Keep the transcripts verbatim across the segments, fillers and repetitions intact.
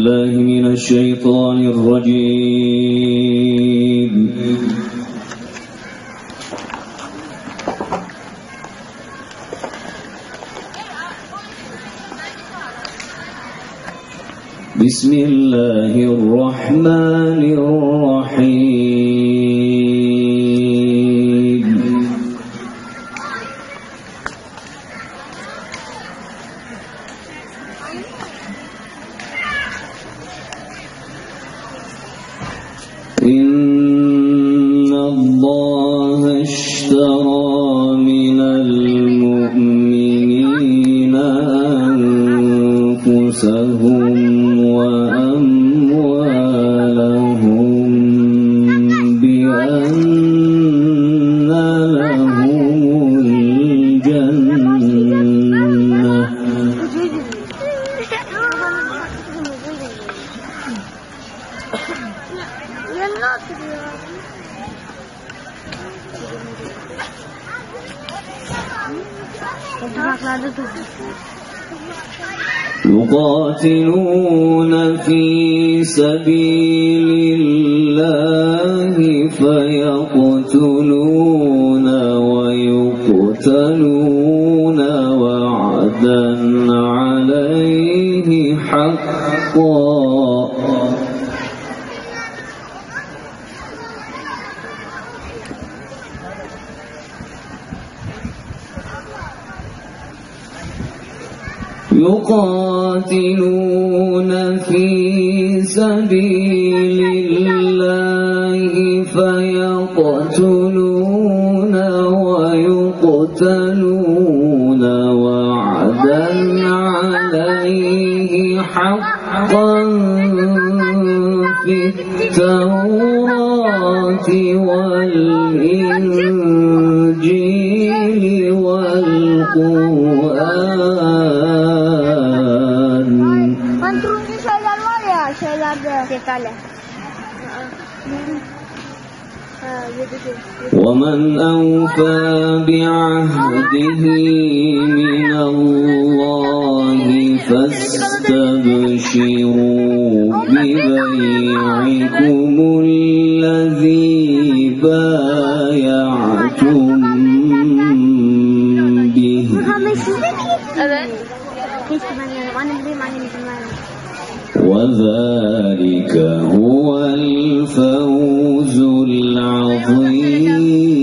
بالله من الشيطان الرجيم. بسم الله الرحمن الرحيم. إن الله اشترى من المؤمنين أنفسهم وأموالهم بأن لهم الجنة يقاتلون في سبيل الله فيقتلون ويقتلون وعدا عليه حقا يقاتلون في سبيل الله فيقتلون ويقتلون وعدا عليه حقا في التوراة والإنجيل والقرآن. ومن أوفى بعهده من الله فاستبشروا ببيعكم الذي بايعتم به وذلك هو الفوز العظيم.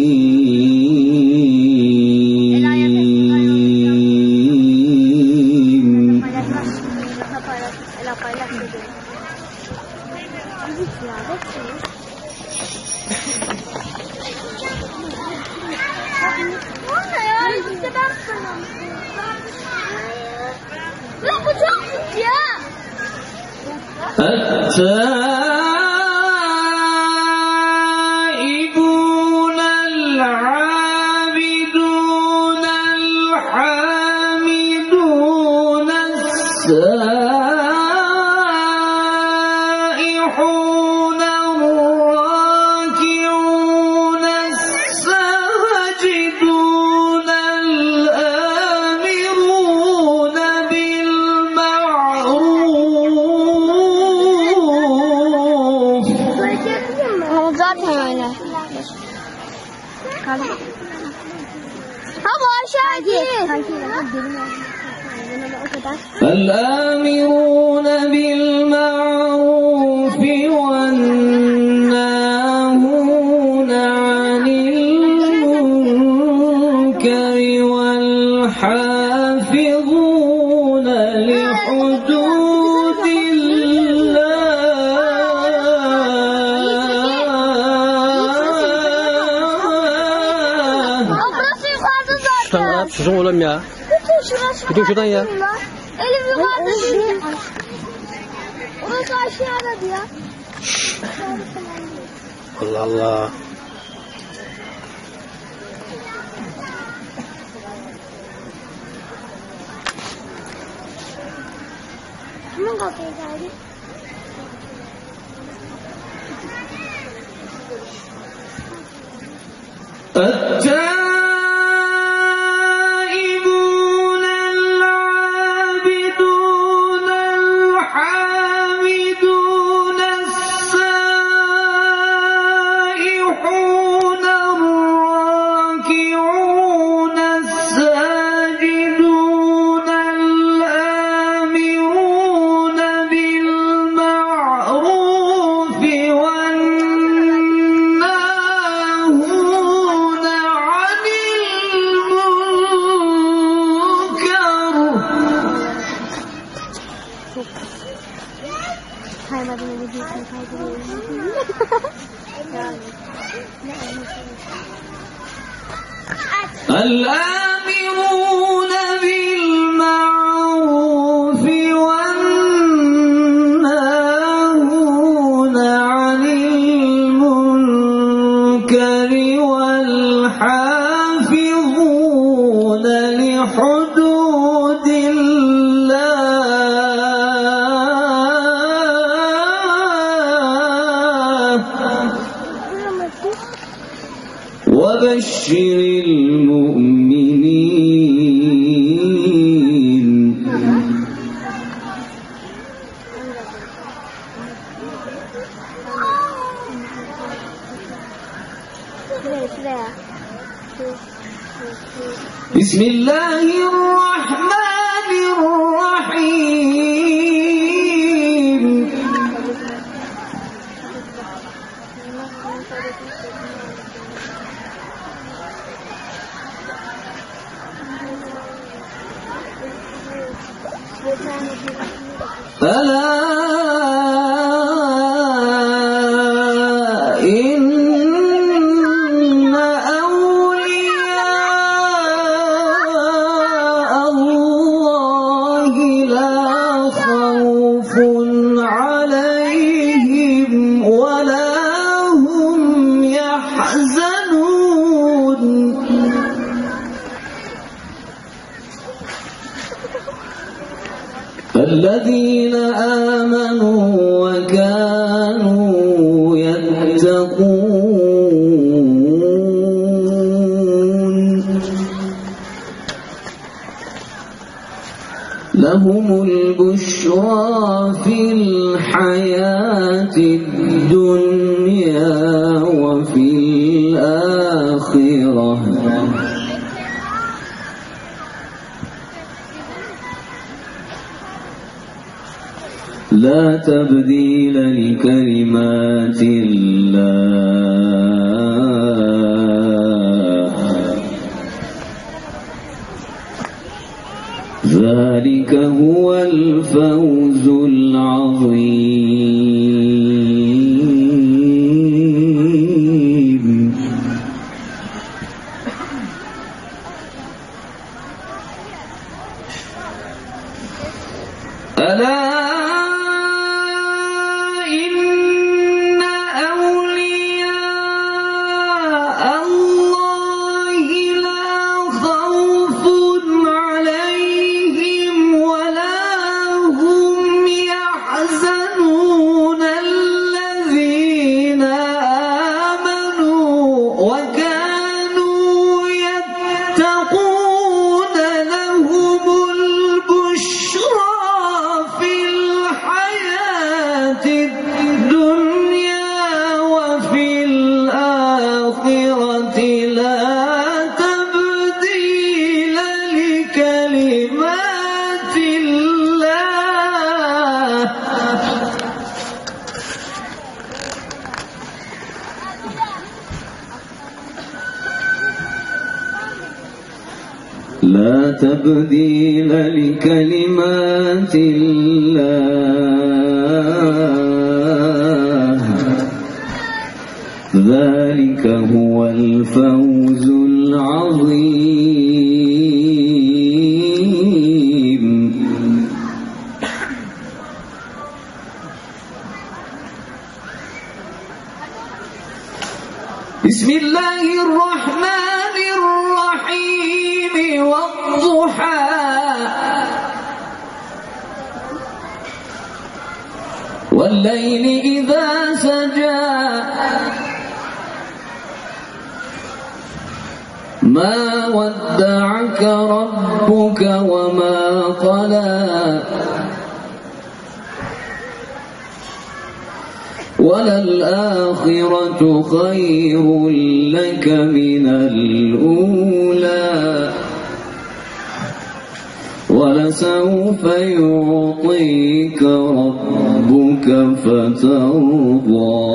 التائبون العابدون الحامدون السائحون الراكعون الساجدون الآمرون بالمعروف. الآمرون بالمعروف والناهون عن المنكر والحافظون لحدود الله. Susun oğlum ya. Gidin şuradan ya. Elim yukarıda değil. Orası aşağıda ya. Allah Allah. Kimin kapıyı geldi? التائبون العابدون الحامدون الآمرون بالمعروف والناهون عن المنكر والحافظون لحدود الله وبشر المؤمنين. بسم الله الرحمن الرحيم. ألا إن أولياء الله لا خوف عليهم ولا هم يحزنون. الذين آمنوا وكانوا يتقون لهم البشرى في الحياة الدنيا وفي الآخرة لا تبديل لكلمات الله ذلك هو الفوز العظيم. ألا لا تبديل لكلمات الله ذلك هو الفوز العظيم. بسم الله الرحمن الرحيم والضحى والليل إذا سجى ما ودعك ربك وما قلى وللآخرة خير لك من الأولى ولسوف يعطيك ربك فترضى.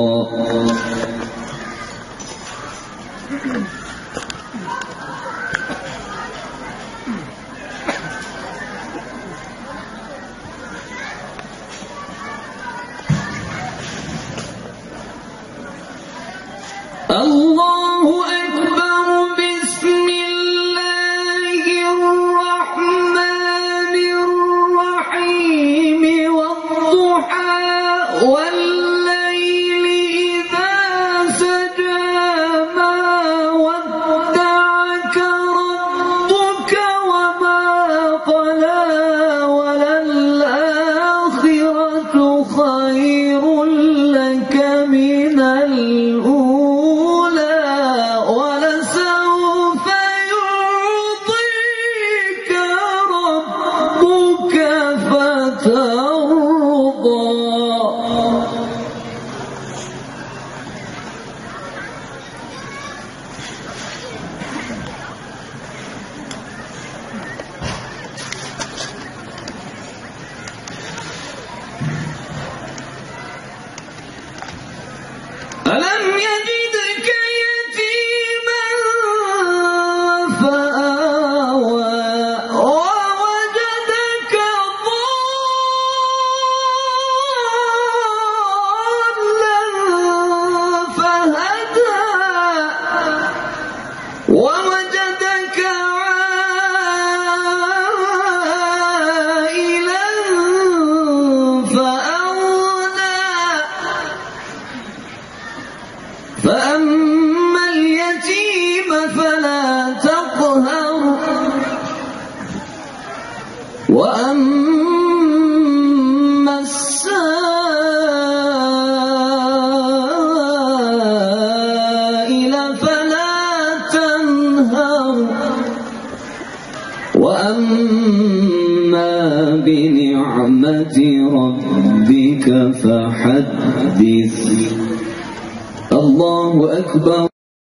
وأما السائل فلا تنهر وأما بنعمة ربك فحدث. الله أكبر.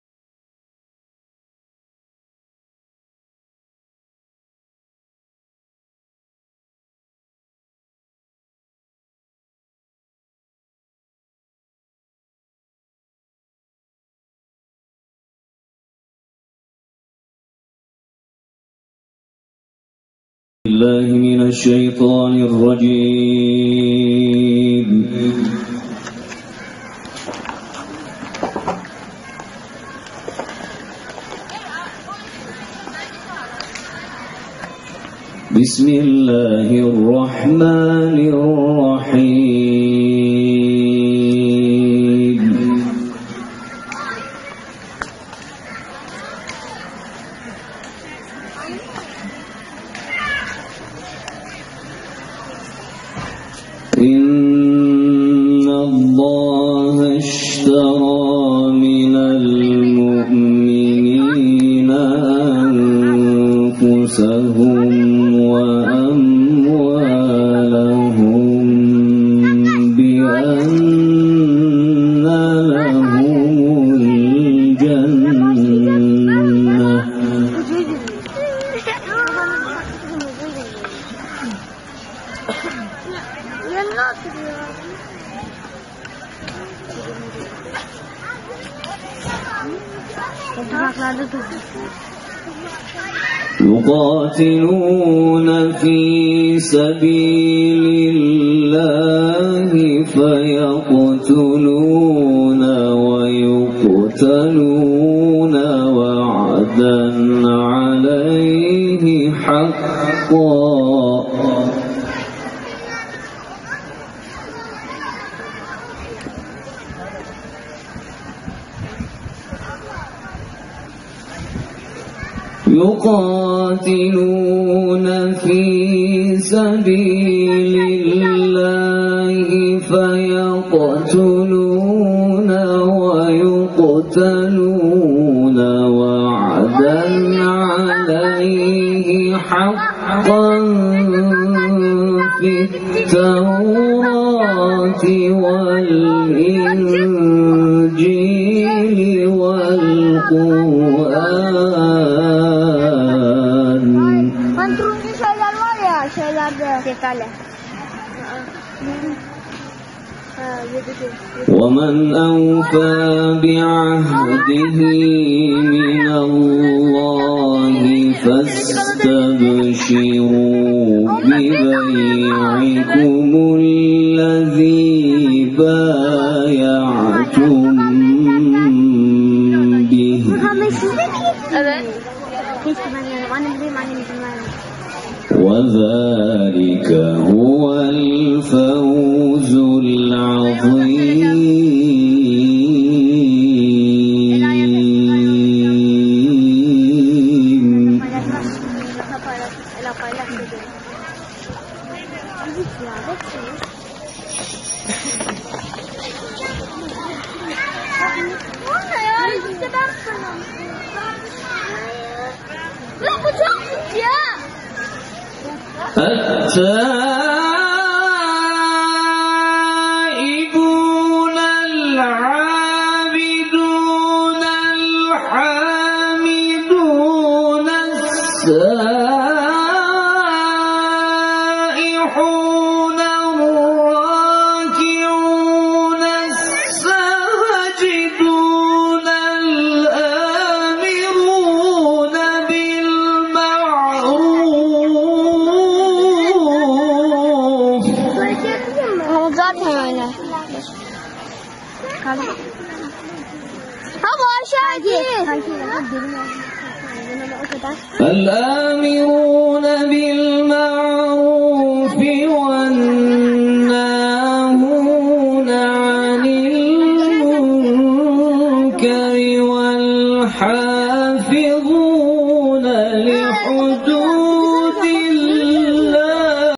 الله من الشيطان الرجيم. بسم الله الرحمن الرحيم. إن الله اشترى من المؤمنين أنفسهم وأموالهم بأن لهم الجنة. يقاتلون في سبيل الله فيقتلون ويقتلون وعدا عليه حقا. يقاتلون في سبيل الله فيقتلون ويقتلون وعدا عليه حقا في التوراة والإنجيل والقرآن. ومن أوفى بعهده من الله فاستبشروا ببيعكم الذي بايعتم به. وذلك هو الفوز العظيم. التائبون العابدون الحامدون السائحون الراكعون الساجدون الآمرون بالمعروف. الآمرون